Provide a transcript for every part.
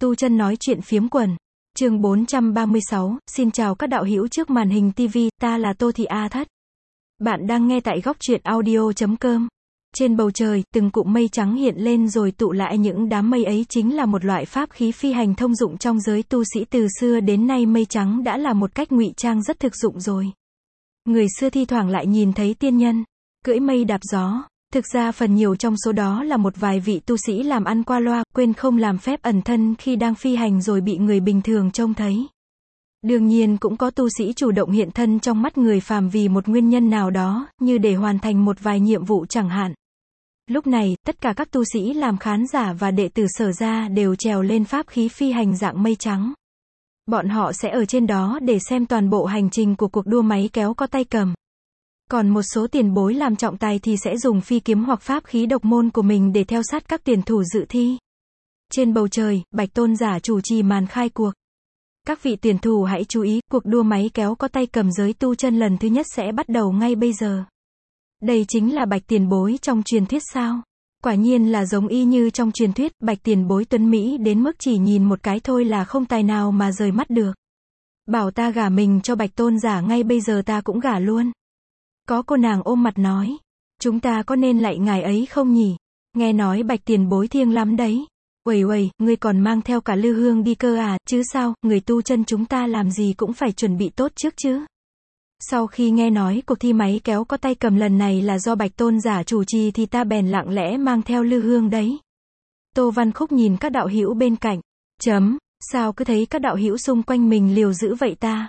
Tu chân nói chuyện phiếm quần. Chương 436, xin chào các đạo hữu trước màn hình TV, ta là Tô Thị A Thất. Bạn đang nghe tại góc truyện audio.com. Trên bầu trời, từng cụm mây trắng hiện lên rồi tụ lại, những đám mây ấy chính là một loại pháp khí phi hành thông dụng trong giới tu sĩ từ xưa đến nay. Mây trắng đã là một cách ngụy trang rất thực dụng rồi. Người xưa thi thoảng lại nhìn thấy tiên nhân cưỡi mây đạp gió. Thực ra phần nhiều trong số đó là một vài vị tu sĩ làm ăn qua loa, quên không làm phép ẩn thân khi đang phi hành rồi bị người bình thường trông thấy. Đương nhiên cũng có tu sĩ chủ động hiện thân trong mắt người phàm vì một nguyên nhân nào đó, như để hoàn thành một vài nhiệm vụ chẳng hạn. Lúc này, tất cả các tu sĩ làm khán giả và đệ tử Sở gia đều trèo lên pháp khí phi hành dạng mây trắng. Bọn họ sẽ ở trên đó để xem toàn bộ hành trình của cuộc đua máy kéo có tay cầm. Còn một số tiền bối làm trọng tài thì sẽ dùng phi kiếm hoặc pháp khí độc môn của mình để theo sát các tuyển thủ dự thi. Trên bầu trời, Bạch Tôn giả chủ trì màn khai cuộc. Các vị tuyển thủ hãy chú ý, cuộc đua máy kéo có tay cầm giới tu chân lần thứ nhất sẽ bắt đầu ngay bây giờ. Đây chính là Bạch tiền bối trong truyền thuyết sao? Quả nhiên là giống y như trong truyền thuyết, Bạch tiền bối tuấn Mỹ đến mức chỉ nhìn một cái thôi là không tài nào mà rời mắt được. Bảo ta gả mình cho Bạch Tôn giả ngay bây giờ ta cũng gả luôn. Có cô nàng ôm mặt nói, chúng ta có nên lạy ngài ấy không nhỉ? Nghe nói Bạch tiền bối thiêng lắm đấy. Uầy uầy, ngươi còn mang theo cả lư hương đi cơ à, chứ sao, người tu chân chúng ta làm gì cũng phải chuẩn bị tốt trước chứ. Sau khi nghe nói cuộc thi máy kéo có tay cầm lần này là do Bạch Tôn giả chủ trì thì ta bèn lặng lẽ mang theo lư hương đấy. Tô Văn Khúc nhìn các đạo hữu bên cạnh. Sao cứ thấy các đạo hữu xung quanh mình liều dữ vậy ta?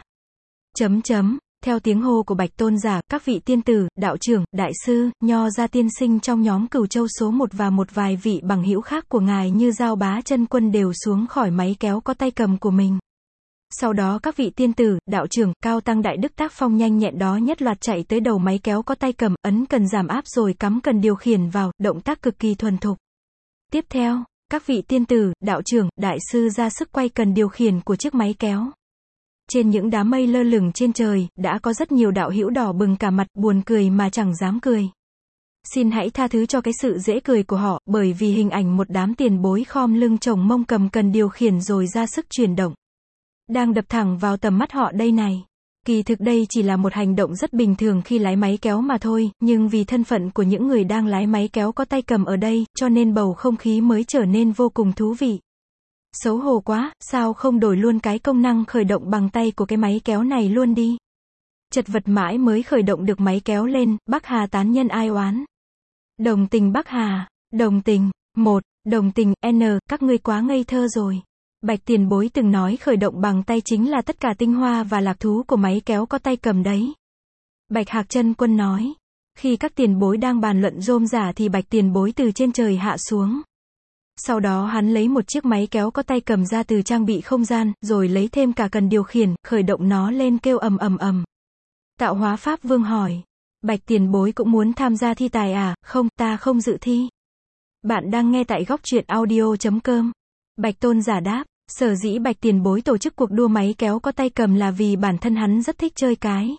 Theo tiếng hô của Bạch Tôn giả, các vị tiên tử, đạo trưởng, đại sư, nho gia tiên sinh trong nhóm Cửu Châu số 1 và một vài vị bằng hữu khác của ngài như Giao Bá Chân Quân đều xuống khỏi máy kéo có tay cầm của mình. Sau đó các vị tiên tử, đạo trưởng, cao tăng đại đức tác phong nhanh nhẹn đó nhất loạt chạy tới đầu máy kéo có tay cầm, ấn cần giảm áp rồi cắm cần điều khiển vào, động tác cực kỳ thuần thục. Tiếp theo, các vị tiên tử, đạo trưởng, đại sư ra sức quay cần điều khiển của chiếc máy kéo. Trên những đám mây lơ lửng trên trời, đã có rất nhiều đạo hữu đỏ bừng cả mặt, buồn cười mà chẳng dám cười. Xin hãy tha thứ cho cái sự dễ cười của họ, bởi vì hình ảnh một đám tiền bối khom lưng chồng mông cầm cần điều khiển rồi ra sức chuyển động đang đập thẳng vào tầm mắt họ đây này. Kỳ thực đây chỉ là một hành động rất bình thường khi lái máy kéo mà thôi, nhưng vì thân phận của những người đang lái máy kéo có tay cầm ở đây, cho nên bầu không khí mới trở nên vô cùng thú vị. Xấu hổ quá, sao không đổi luôn cái công năng khởi động bằng tay của cái máy kéo này luôn đi. Chật vật mãi mới khởi động được máy kéo lên, Bắc Hà tán nhân ai oán. Đồng tình Bắc Hà, đồng tình, đồng tình, các ngươi quá ngây thơ rồi. Bạch tiền bối từng nói khởi động bằng tay chính là tất cả tinh hoa và lạc thú của máy kéo có tay cầm đấy. Bạch Hạc Chân Quân nói. Khi các tiền bối đang bàn luận rôm rả thì Bạch tiền bối từ trên trời hạ xuống. Sau đó hắn lấy một chiếc máy kéo có tay cầm ra từ trang bị không gian, rồi lấy thêm cả cần điều khiển, khởi động nó lên kêu ầm ầm ầm. Tạo Hóa Pháp Vương hỏi, Bạch tiền bối cũng muốn tham gia thi tài à? Không, ta không dự thi. Bạn đang nghe tại góc truyện audio.com. Bạch Tôn giả đáp, sở dĩ Bạch tiền bối tổ chức cuộc đua máy kéo có tay cầm là vì bản thân hắn rất thích chơi cái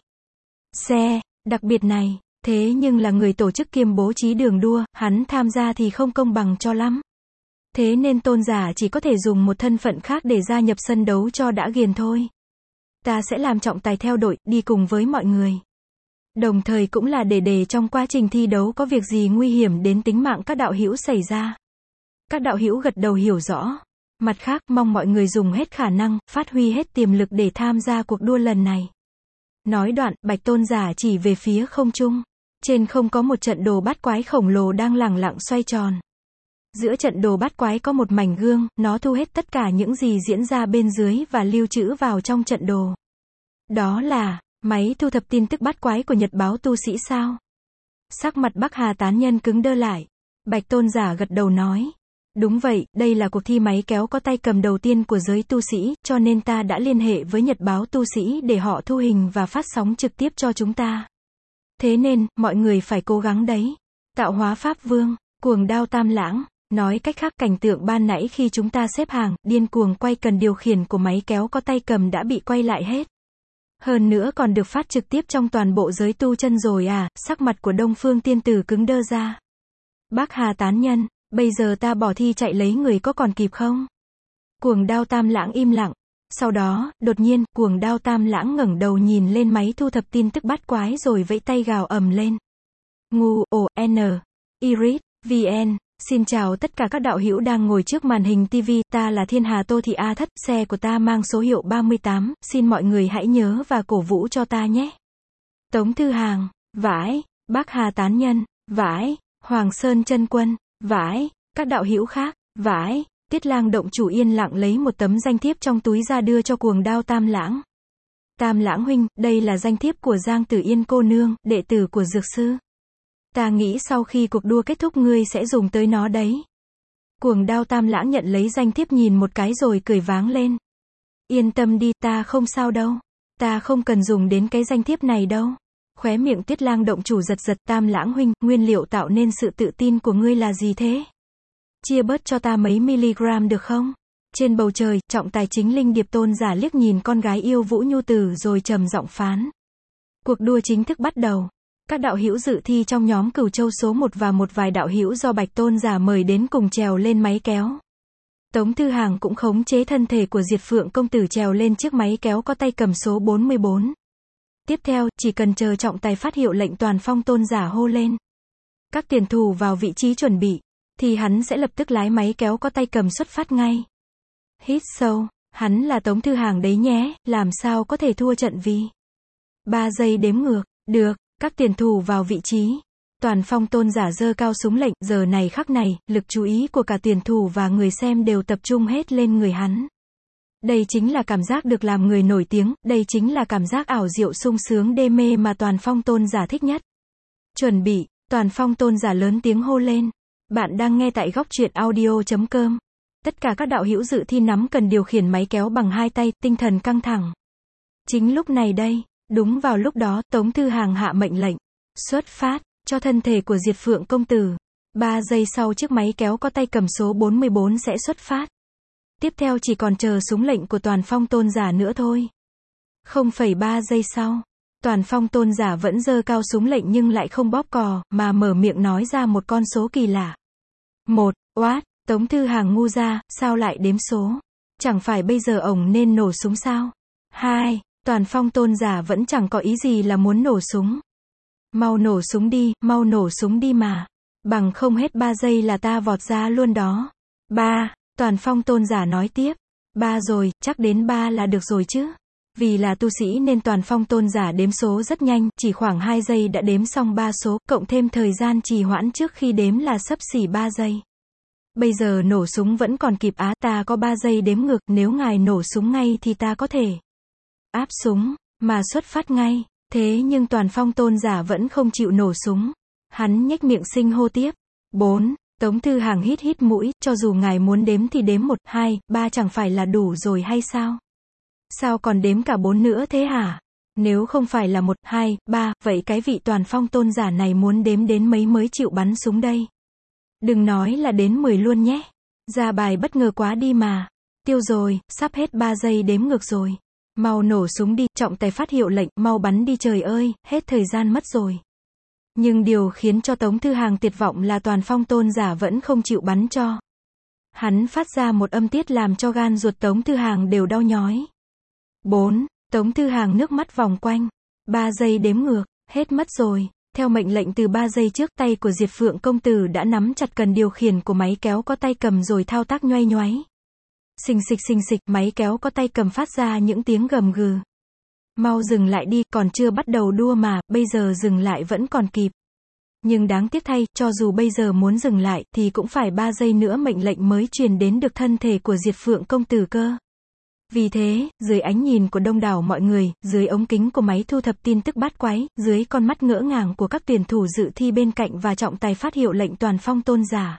xe đặc biệt này, thế nhưng là người tổ chức kiêm bố trí đường đua, hắn tham gia thì không công bằng cho lắm. Thế nên tôn giả chỉ có thể dùng một thân phận khác để gia nhập sân đấu cho đã ghiền thôi. Ta sẽ làm trọng tài theo đội, đi cùng với mọi người. Đồng thời cũng là để trong quá trình thi đấu có việc gì nguy hiểm đến tính mạng các đạo hữu xảy ra. Các đạo hữu gật đầu hiểu rõ. Mặt khác, mong mọi người dùng hết khả năng, phát huy hết tiềm lực để tham gia cuộc đua lần này. Nói đoạn, Bạch Tôn giả chỉ về phía không trung. Trên không có một trận đồ bát quái khổng lồ đang lẳng lặng xoay tròn. Giữa trận đồ bát quái có một mảnh gương, nó thu hết tất cả những gì diễn ra bên dưới và lưu trữ vào trong trận đồ. Đó là máy thu thập tin tức bát quái của Nhật báo tu sĩ sao? Sắc mặt Bắc Hà tán nhân cứng đơ lại. Bạch Tôn giả gật đầu nói, đúng vậy, đây là cuộc thi máy kéo có tay cầm đầu tiên của giới tu sĩ, cho nên ta đã liên hệ với Nhật báo tu sĩ để họ thu hình và phát sóng trực tiếp cho chúng ta. Thế nên, mọi người phải cố gắng đấy. Tạo Hóa Pháp Vương, cuồng đao tam lãng. Nói cách khác, cảnh tượng ban nãy khi chúng ta xếp hàng, điên cuồng quay cần điều khiển của máy kéo có tay cầm đã bị quay lại hết. Hơn nữa còn được phát trực tiếp trong toàn bộ giới tu chân rồi à? Sắc mặt của Đông Phương tiên tử cứng đơ ra. Bác Hà tán nhân, bây giờ ta bỏ thi chạy lấy người có còn kịp không? Cuồng Đao Tam Lãng im lặng. Sau đó, đột nhiên, Cuồng Đao Tam Lãng ngẩng đầu nhìn lên máy thu thập tin tức bát quái rồi vẫy tay gào ầm lên. Ngu, ồ, n, iris, vn. Xin chào tất cả các đạo hữu đang ngồi trước màn hình TV, ta là Thiên Hà Tô Thị A Thất, xe của ta mang số hiệu 38, xin mọi người hãy nhớ và cổ vũ cho ta nhé. Tống Thư Hàng, vãi, Bác Hà Tán Nhân, vãi, Hoàng Sơn Chân Quân, vãi, các đạo hữu khác, vãi. Tiết Lang Động Chủ yên lặng lấy một tấm danh thiếp trong túi ra đưa cho Cuồng Đao Tam Lãng. Tam Lãng huynh, đây là danh thiếp của Giang Tử Yên cô nương, đệ tử của Dược sư. Ta nghĩ sau khi cuộc đua kết thúc ngươi sẽ dùng tới nó đấy. Cuồng Đao Tam Lãng nhận lấy danh thiếp nhìn một cái rồi cười váng lên. Yên tâm đi, ta không sao đâu. Ta không cần dùng đến cái danh thiếp này đâu. Khóe miệng Tiết Lang Động Chủ giật giật. Tam Lãng huynh, nguyên liệu tạo nên sự tự tin của ngươi là gì thế? Chia bớt cho ta mấy miligram được không? Trên bầu trời, trọng tài chính Linh Điệp Tôn giả liếc nhìn con gái yêu Vũ Nhu Tử rồi trầm giọng phán. Cuộc đua chính thức bắt đầu. Các đạo hữu dự thi trong nhóm Cửu Châu số 1 và một vài đạo hữu do Bạch Tôn giả mời đến cùng trèo lên máy kéo. Tống Thư Hàng cũng khống chế thân thể của Diệt Phượng công tử trèo lên chiếc máy kéo có tay cầm số 44. Tiếp theo, chỉ cần chờ trọng tài phát hiệu lệnh Toàn Phong Tôn giả hô lên. Các tuyển thủ vào vị trí chuẩn bị, thì hắn sẽ lập tức lái máy kéo có tay cầm xuất phát ngay. Hít sâu, hắn là Tống Thư Hàng đấy nhé, làm sao có thể thua trận vì 3 giây đếm ngược, được, các tuyển thủ vào vị trí. Toàn Phong Tôn giả giơ cao súng lệnh, giờ này khắc này, lực chú ý của cả tuyển thủ và người xem đều tập trung hết lên người hắn. Đây chính là cảm giác được làm người nổi tiếng, đây chính là cảm giác ảo diệu sung sướng đê mê mà Toàn Phong Tôn giả thích nhất. Chuẩn bị, Toàn Phong Tôn giả lớn tiếng hô lên. Bạn đang nghe tại góc truyện audio.com. Tất cả các đạo hữu dự thi nắm cần điều khiển máy kéo bằng hai tay, tinh thần căng thẳng. Chính lúc này đây, đúng vào lúc đó, Tống Thư Hàng hạ mệnh lệnh. Xuất phát, cho thân thể của Diệt Phượng công tử. 3 giây sau chiếc máy kéo có tay cầm số 44 sẽ xuất phát. Tiếp theo chỉ còn chờ súng lệnh của Toàn Phong Tôn giả nữa thôi. 0,3 giây sau. Toàn Phong Tôn giả vẫn giơ cao súng lệnh nhưng lại không bóp cò, mà mở miệng nói ra một con số kỳ lạ. 1, oát, Tống Thư Hàng ngu ra, sao lại đếm số? Chẳng phải bây giờ ổng nên nổ súng sao? 2, Toàn Phong Tôn giả vẫn chẳng có ý gì là muốn nổ súng. Mau nổ súng đi mà. Bằng không hết 3 giây là ta vọt ra luôn đó. 3, Toàn Phong Tôn giả nói tiếp. 3 rồi, chắc đến 3 là được rồi chứ. Vì là tu sĩ nên Toàn Phong Tôn giả đếm số rất nhanh, chỉ khoảng 2 giây đã đếm xong 3 số, cộng thêm thời gian trì hoãn trước khi đếm là xấp xỉ 3 giây. Bây giờ nổ súng vẫn còn kịp á, ta có 3 giây đếm ngược, nếu ngài nổ súng ngay thì ta có thể áp súng, mà xuất phát ngay. Thế nhưng Toàn Phong Tôn giả vẫn không chịu nổ súng. Hắn nhếch miệng xinh hô tiếp. 4, Tống Thư Hàng hít hít mũi, cho dù ngài muốn đếm thì đếm 1, 2, 3 chẳng phải là đủ rồi hay sao? Sao còn đếm cả 4 nữa thế hả? Nếu không phải là 1, 2, 3, vậy cái vị Toàn Phong Tôn giả này muốn đếm đến mấy mới chịu bắn súng đây? Đừng nói là đến 10 luôn nhé. Ra bài bất ngờ quá đi mà. Tiêu rồi, sắp hết 3 giây đếm ngược rồi. Mau nổ súng đi, trọng tài phát hiệu lệnh, mau bắn đi trời ơi, hết thời gian mất rồi. Nhưng điều khiến cho Tống Thư Hàng tuyệt vọng là Toàn Phong Tôn giả vẫn không chịu bắn cho. Hắn phát ra một âm tiết làm cho gan ruột Tống Thư Hàng đều đau nhói. 4, Tống Thư Hàng nước mắt vòng quanh. 3 giây đếm ngược, hết mất rồi. Theo mệnh lệnh từ 3 giây trước, tay của Diệt Phượng công tử đã nắm chặt cần điều khiển của máy kéo có tay cầm rồi thao tác nhoay nhoáy. Xình xịch, máy kéo có tay cầm phát ra những tiếng gầm gừ. Mau dừng lại đi, còn chưa bắt đầu đua mà, bây giờ dừng lại vẫn còn kịp. Nhưng đáng tiếc thay, cho dù bây giờ muốn dừng lại, thì cũng phải 3 giây nữa mệnh lệnh mới truyền đến được thân thể của Diệt Phượng công tử cơ. Vì thế, dưới ánh nhìn của đông đảo mọi người, dưới ống kính của máy thu thập tin tức bát quái, dưới con mắt ngỡ ngàng của các tuyển thủ dự thi bên cạnh và trọng tài phát hiệu lệnh Toàn Phong Tôn giả.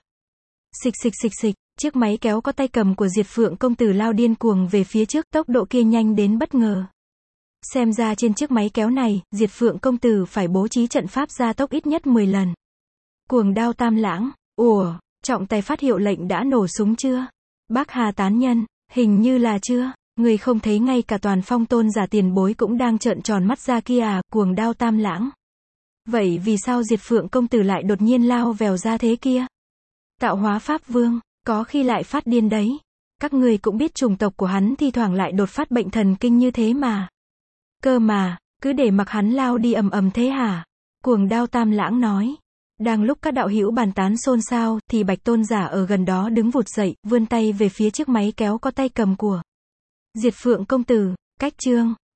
Xịch, chiếc máy kéo có tay cầm của Diệt Phượng công tử lao điên cuồng về phía trước, tốc độ kia nhanh đến bất ngờ. Xem ra trên chiếc máy kéo này, Diệt Phượng công tử phải bố trí trận pháp gia tốc ít nhất 10 lần. Cuồng Đao Tam Lãng, ủa, trọng tài phát hiệu lệnh đã nổ súng chưa? Bác Hà Tán Nhân, hình như là chưa. Người không thấy ngay cả Toàn Phong Tôn giả tiền bối cũng đang trợn tròn mắt ra kia à? Cuồng Đao Tam Lãng. Vậy vì sao Diệt Phượng công tử lại đột nhiên lao vèo ra thế kia? Tạo hóa Pháp Vương, có khi lại phát điên đấy. Các ngươi cũng biết chủng tộc của hắn thi thoảng lại đột phát bệnh thần kinh như thế mà. Cơ mà, cứ để mặc hắn lao đi ầm ầm thế hả? Cuồng Đao Tam Lãng nói. Đang lúc các đạo hữu bàn tán xôn xao, thì Bạch Tôn giả ở gần đó đứng vụt dậy, vươn tay về phía chiếc máy kéo có tay cầm của Diệt Phượng công tử, cách chương.